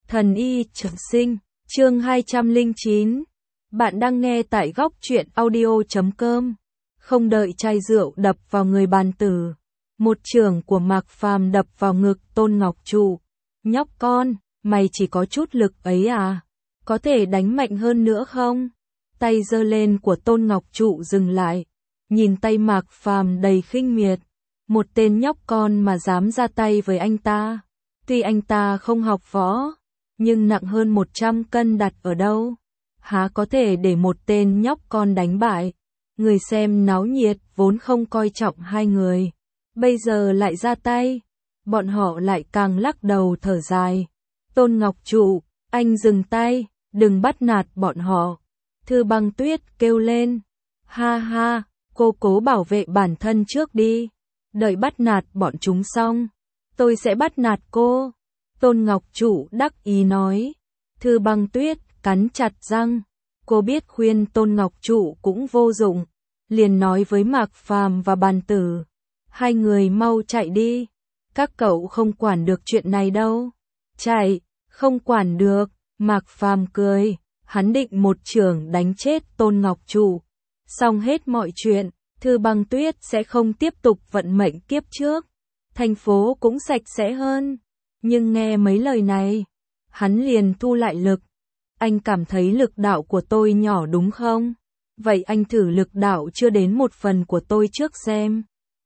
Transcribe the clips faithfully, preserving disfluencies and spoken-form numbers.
Thần y trường sinh, chương hai trăm lẻ chín. Bạn đang nghe tại góc truyện audio chấm com. Không đợi chai rượu đập vào người bàn tử, một chưởng của Mạc Phàm đập vào ngực Tôn Ngọc Trụ. Nhóc con, mày chỉ có chút lực ấy à? Có thể đánh mạnh hơn nữa không? Tay giơ lên của Tôn Ngọc Trụ dừng lại, nhìn tay Mạc Phàm đầy khinh miệt. Một tên nhóc con mà dám ra tay với anh ta. Tuy anh ta không học võ, nhưng nặng hơn một trăm cân đặt ở đâu? Há có thể để một tên nhóc con đánh bại? Người xem náo nhiệt vốn không coi trọng hai người, bây giờ lại ra tay, bọn họ lại càng lắc đầu thở dài. Tôn Ngọc Trụ, anh dừng tay, đừng bắt nạt bọn họ. Thư Băng Tuyết kêu lên. Ha ha, cô cố bảo vệ bản thân trước đi, đợi bắt nạt bọn chúng xong, tôi sẽ bắt nạt cô. Tôn Ngọc Trụ đắc ý nói. Thư Băng Tuyết cắn chặt răng, cô biết khuyên Tôn Ngọc Trụ cũng vô dụng, liền nói với Mạc Phàm và bàn tử, hai người mau chạy đi, các cậu không quản được chuyện này đâu. Chạy, không quản được. Mạc Phàm cười, hắn định một chưởng đánh chết Tôn Ngọc Trụ, xong hết mọi chuyện, Thư Băng Tuyết sẽ không tiếp tục vận mệnh kiếp trước, thành phố cũng sạch sẽ hơn. Nhưng nghe mấy lời này, hắn liền thu lại lực. Anh cảm thấy lực đạo của tôi nhỏ đúng không? Vậy anh thử lực đạo chưa đến một phần của tôi trước xem.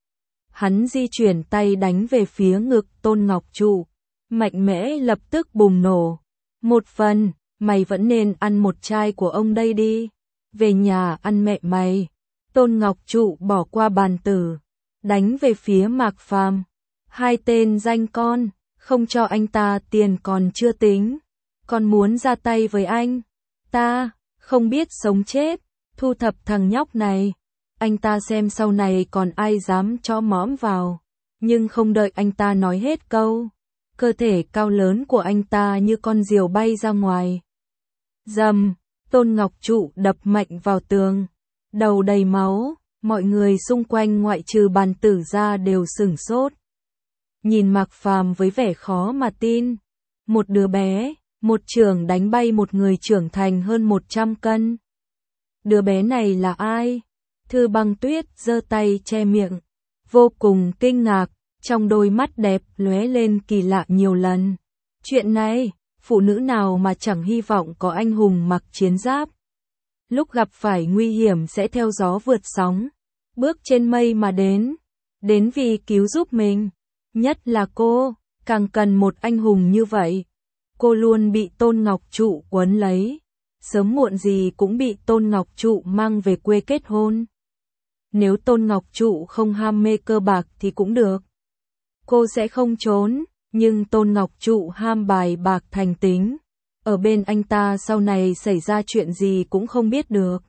Hắn di chuyển tay đánh về phía ngực Tôn Ngọc Trụ, mạnh mẽ lập tức bùng nổ. Một phần, mày vẫn nên ăn một chai của ông đây đi, về nhà ăn mẹ mày. Tôn Ngọc Trụ bỏ qua bàn tử, đánh về phía Mạc Phàm. Hai tên danh con, không cho anh ta tiền còn chưa tính, còn muốn ra tay với anh. Ta, không biết sống chết, thu thập thằng nhóc này. Anh ta xem sau này còn ai dám chó mõm vào. Nhưng không đợi anh ta nói hết câu, cơ thể cao lớn của anh ta như con diều bay ra ngoài. Dầm, Tôn Ngọc Trụ đập mạnh vào tường, đầu đầy máu, mọi người xung quanh ngoại trừ bàn tử ra đều sửng sốt. Nhìn Mạc Phàm với vẻ khó mà tin, một đứa bé, một chưởng đánh bay một người trưởng thành hơn một trăm cân. Đứa bé này là ai? Thư Băng Tuyết giơ tay che miệng, vô cùng kinh ngạc, trong đôi mắt đẹp lóe lên kỳ lạ nhiều lần. Chuyện này, phụ nữ nào mà chẳng hy vọng có anh hùng mặc chiến giáp, lúc gặp phải nguy hiểm sẽ theo gió vượt sóng, bước trên mây mà đến, đến vì cứu giúp mình. Nhất là cô, càng cần một anh hùng như vậy. Cô luôn bị Tôn Ngọc Trụ quấn lấy, sớm muộn gì cũng bị Tôn Ngọc Trụ mang về quê kết hôn. Nếu Tôn Ngọc Trụ không ham mê cơ bạc thì cũng được, cô sẽ không trốn, nhưng Tôn Ngọc Trụ ham bài bạc thành tính, ở bên anh ta sau này xảy ra chuyện gì cũng không biết được.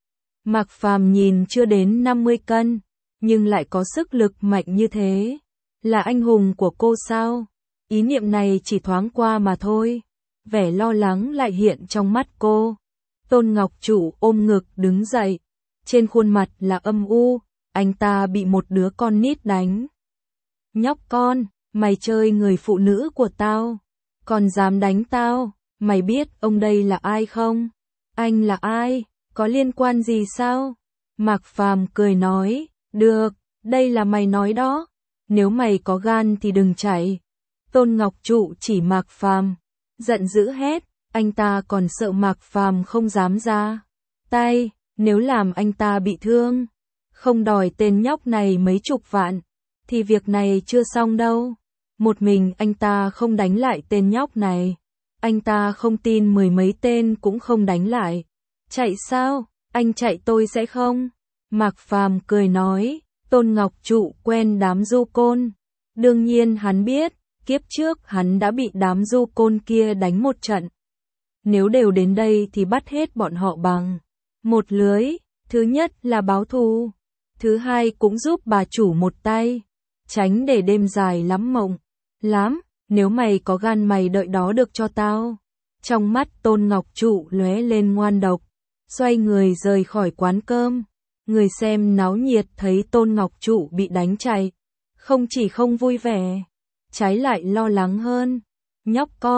Mạc Phàm nhìn chưa đến năm mươi cân, nhưng lại có sức lực mạnh như thế. Là anh hùng của cô sao? Ý niệm này chỉ thoáng qua mà thôi. Vẻ lo lắng lại hiện trong mắt cô. Tôn Ngọc Trụ ôm ngực đứng dậy, trên khuôn mặt là âm u, anh ta bị một đứa con nít đánh. Nhóc con, mày chơi người phụ nữ của tao, còn dám đánh tao, mày biết ông đây là ai không? Anh là ai? Có liên quan gì sao? Mạc Phàm cười nói, được, đây là mày nói đó. Nếu mày có gan thì đừng chạy. Tôn Ngọc Trụ chỉ Mạc Phàm, giận dữ hét, anh ta còn sợ Mạc Phàm không dám ra tay, nếu làm anh ta bị thương, không đòi tên nhóc này mấy chục vạn, thì việc này chưa xong đâu. Một mình anh ta không đánh lại tên nhóc này, anh ta không tin mười mấy tên cũng không đánh lại. Chạy sao? Anh chạy tôi sẽ không. Mạc Phàm cười nói. Tôn Ngọc Trụ quen đám du côn, đương nhiên hắn biết, kiếp trước hắn đã bị đám du côn kia đánh một trận. Nếu đều đến đây thì bắt hết bọn họ bằng một lưới, thứ nhất là báo thù, thứ hai cũng giúp bà chủ một tay, tránh để đêm dài lắm mộng. Lắm, nếu mày có gan mày đợi đó được cho tao. Trong mắt Tôn Ngọc Trụ lóe lên ngoan độc, xoay người rời khỏi quán cơm. Người xem náo nhiệt thấy Tôn Ngọc Trụ bị đánh chạy, không chỉ không vui vẻ, trái lại lo lắng hơn. Nhóc con,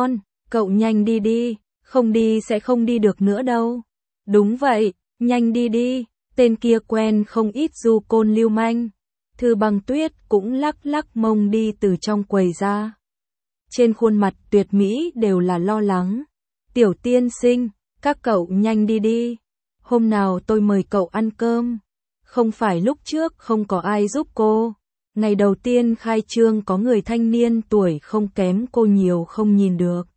Cậu nhanh đi đi, không đi sẽ không đi được nữa đâu. Đúng vậy, nhanh đi đi, tên kia quen không ít du côn lưu manh. Thư Băng Tuyết cũng lắc lắc mông đi từ trong quầy ra. Trên khuôn mặt tuyệt mỹ đều là lo lắng. Tiểu tiên sinh, các cậu nhanh đi đi. Hôm nào tôi mời cậu ăn cơm. Không phải lúc trước không có ai giúp cô. Ngày đầu tiên khai trương có người thanh niên tuổi không kém cô nhiều không nhìn được.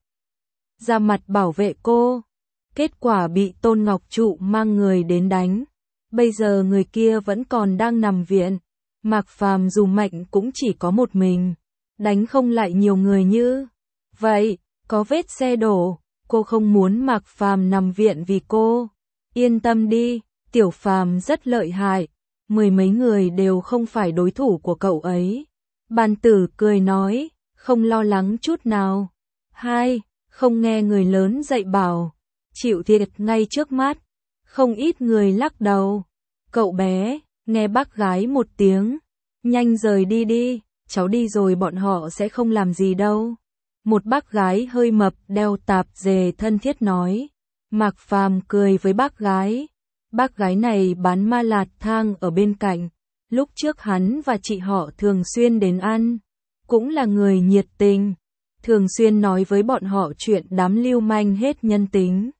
Ra mặt bảo vệ cô. Kết quả bị Tôn Ngọc Trụ mang người đến đánh. Bây giờ người kia vẫn còn đang nằm viện. Mạc Phàm dù mạnh cũng chỉ có một mình. Đánh không lại nhiều người như vậy, có vết xe đổ. Cô không muốn Mạc Phàm nằm viện vì cô. Yên tâm đi, Tiểu Phàm rất lợi hại. Mười mấy người đều không phải đối thủ của cậu ấy. Bàn Tử cười nói, không lo lắng chút nào. Hai, không nghe người lớn dạy bảo. Chịu thiệt ngay trước mắt. Không ít người lắc đầu. Cậu bé, nghe bác gái một tiếng. Nhanh rời đi đi, cháu đi rồi bọn họ sẽ không làm gì đâu. Một bác gái hơi mập đeo tạp dề thân thiết nói. Mạc Phàm cười với bác gái. Bác gái này bán ma lạt thang ở bên cạnh. Lúc trước hắn và chị họ thường xuyên đến ăn. Cũng là người nhiệt tình. Thường xuyên nói với bọn họ chuyện đám lưu manh hết nhân tính.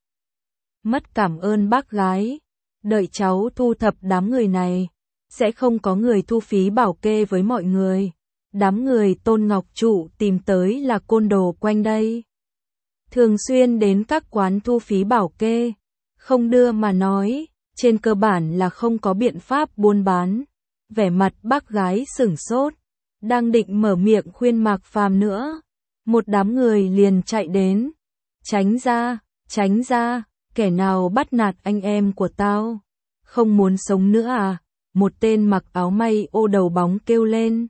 Mất cảm ơn bác gái. Đợi cháu thu thập đám người này. Sẽ không có người thu phí bảo kê với mọi người. Đám người Tôn Ngọc Trụ tìm tới là côn đồ quanh đây. Thường xuyên đến các quán thu phí bảo kê. Không đưa mà nói. Trên cơ bản là không có biện pháp buôn bán. Vẻ mặt bác gái sửng sốt. Đang định mở miệng khuyên Mạc Phàm nữa. Một đám người liền chạy đến. Tránh ra, tránh ra. Kẻ nào bắt nạt anh em của tao. Không muốn sống nữa à? Một tên mặc áo may ô đầu bóng kêu lên.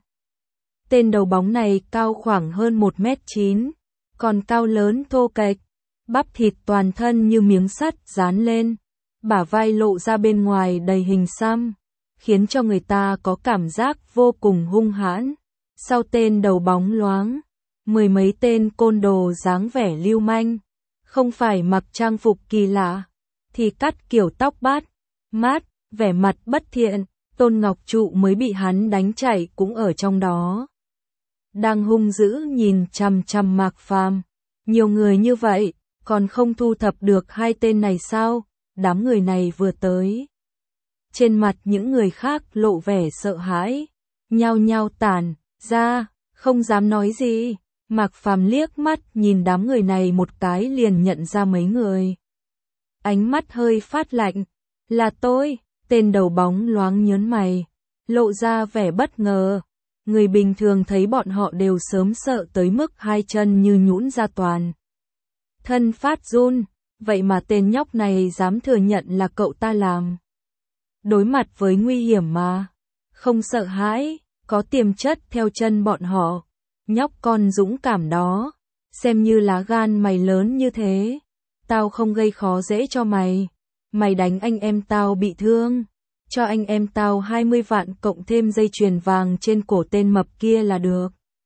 Tên đầu bóng này cao khoảng hơn một mét chín. Còn cao lớn thô kệch. Bắp thịt toàn thân như miếng sắt dán lên. Bả vai lộ ra bên ngoài đầy hình xăm. Khiến cho người ta có cảm giác vô cùng hung hãn. Sau tên đầu bóng loáng. Mười mấy tên côn đồ dáng vẻ lưu manh. Không phải mặc trang phục kỳ lạ. Thì cắt kiểu tóc bát. Mát, vẻ mặt bất thiện. Tôn Ngọc Trụ mới bị hắn đánh chạy cũng ở trong đó. Đang hung dữ nhìn chằm chằm Mạc Phàm. Nhiều người như vậy, còn không thu thập được hai tên này sao? Đám người này vừa tới. Trên mặt những người khác lộ vẻ sợ hãi. Nhao nhao tản ra, không dám nói gì. Mạc Phàm liếc mắt nhìn đám người này một cái liền nhận ra mấy người. Ánh mắt hơi phát lạnh. Là tôi. Tên đầu bóng loáng nhớn mày, lộ ra vẻ bất ngờ. Người bình thường thấy bọn họ đều sớm sợ tới mức hai chân như nhũn ra toàn. Thân phát run, vậy mà tên nhóc này dám thừa nhận là cậu ta làm. Đối mặt với nguy hiểm mà, không sợ hãi, có tiềm chất theo chân bọn họ. Nhóc con dũng cảm đó, xem như lá gan mày lớn như thế. Tao không gây khó dễ cho mày. Mày đánh anh em tao bị thương, cho anh em tao hai mươi vạn cộng thêm dây chuyền vàng trên cổ tên mập kia là được.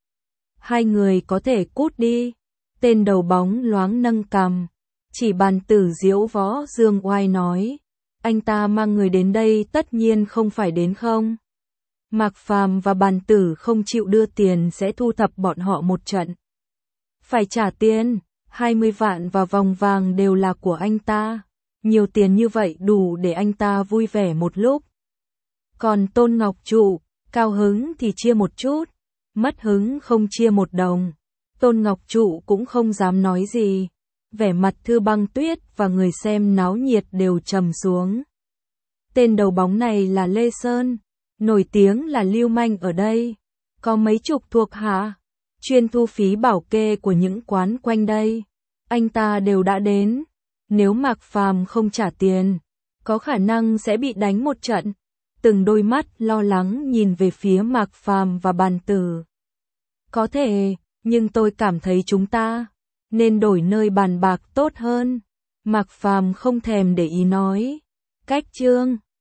Hai người có thể cút đi. Tên đầu bóng loáng nâng cằm, chỉ Bàn Tử diễu võ dương oai nói. Anh ta mang người đến đây tất nhiên không phải đến không. Mạc Phàm và Bàn Tử không chịu đưa tiền sẽ thu thập bọn họ một trận. Phải trả tiền, hai mươi vạn và vòng vàng đều là của anh ta. Nhiều tiền như vậy đủ để anh ta vui vẻ một lúc. Còn Tôn Ngọc Trụ, cao hứng thì chia một chút, mất hứng không chia một đồng. Tôn Ngọc Trụ cũng không dám nói gì. Vẻ mặt Thư Băng Tuyết và người xem náo nhiệt đều trầm xuống. Tên đầu bóng này là Lê Sơn, nổi tiếng là lưu manh ở đây. Có mấy chục thuộc hạ, chuyên thu phí bảo kê của những quán quanh đây. Anh ta đều đã đến. Nếu Mạc Phàm không trả tiền, có khả năng sẽ bị đánh một trận. Từng đôi mắt lo lắng nhìn về phía Mạc Phàm và Bàn Tử. Có thể, nhưng tôi cảm thấy chúng ta nên đổi nơi bàn bạc tốt hơn. Mạc Phàm không thèm để ý nói. Cách chương